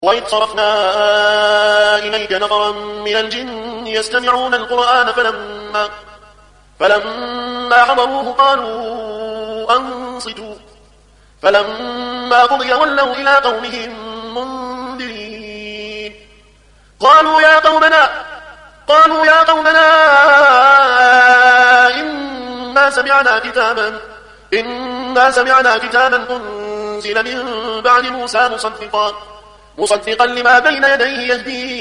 وإذ صرفنا إليك نفرا من الجن يستمعون القرآن فلما حضروه قالوا أنصتوا فلما قضي ولوا إلى قومهم منذرين قالوا يا قومنا إنا سمعنا كتابا أنزل من بعد موسى مصدقا لما بين يديه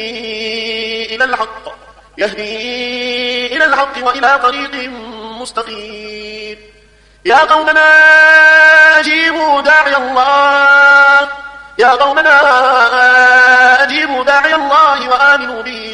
يهدي إلى الحق وإلى طريق مستقيم يا قومنا أجيبوا داعي الله وآمنوا به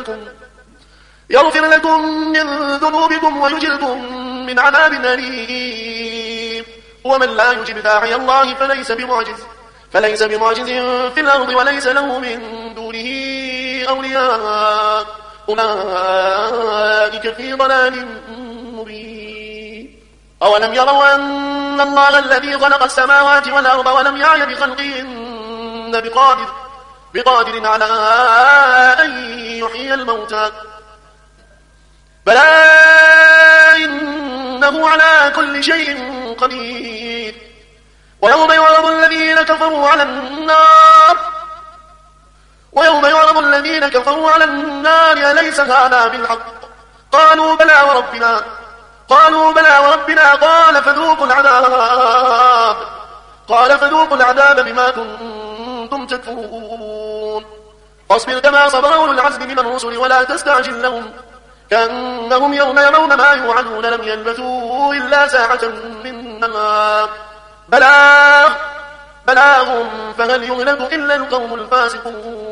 يغفر لكم من ذنوبكم ويجركم من عذاب أليم ومن لا يجب داعي الله فليس بمعجز في الأرض وليس له من دونه أولياء أولئك في ضلال مبين أولم يروا أن الله الذي خلق السماوات والأرض ولم يعي بخلقهن بقادر على أن يحيي الموتى بلى إنه على كل شيء قدير ويوم يعرض الذين كفروا على النار أليس هذا بالحق قالوا بلى وربنا قال فذوقوا العذاب بما كنتم تكفرون فاصبر كما صبر أولو العزم من الرسل ولا تستعجل لهم كأنهم يوم يرون ما يوعدون لم يلبثوا إلا ساعة من نهار بلاغ فهل يهلك إلا القوم الفاسقون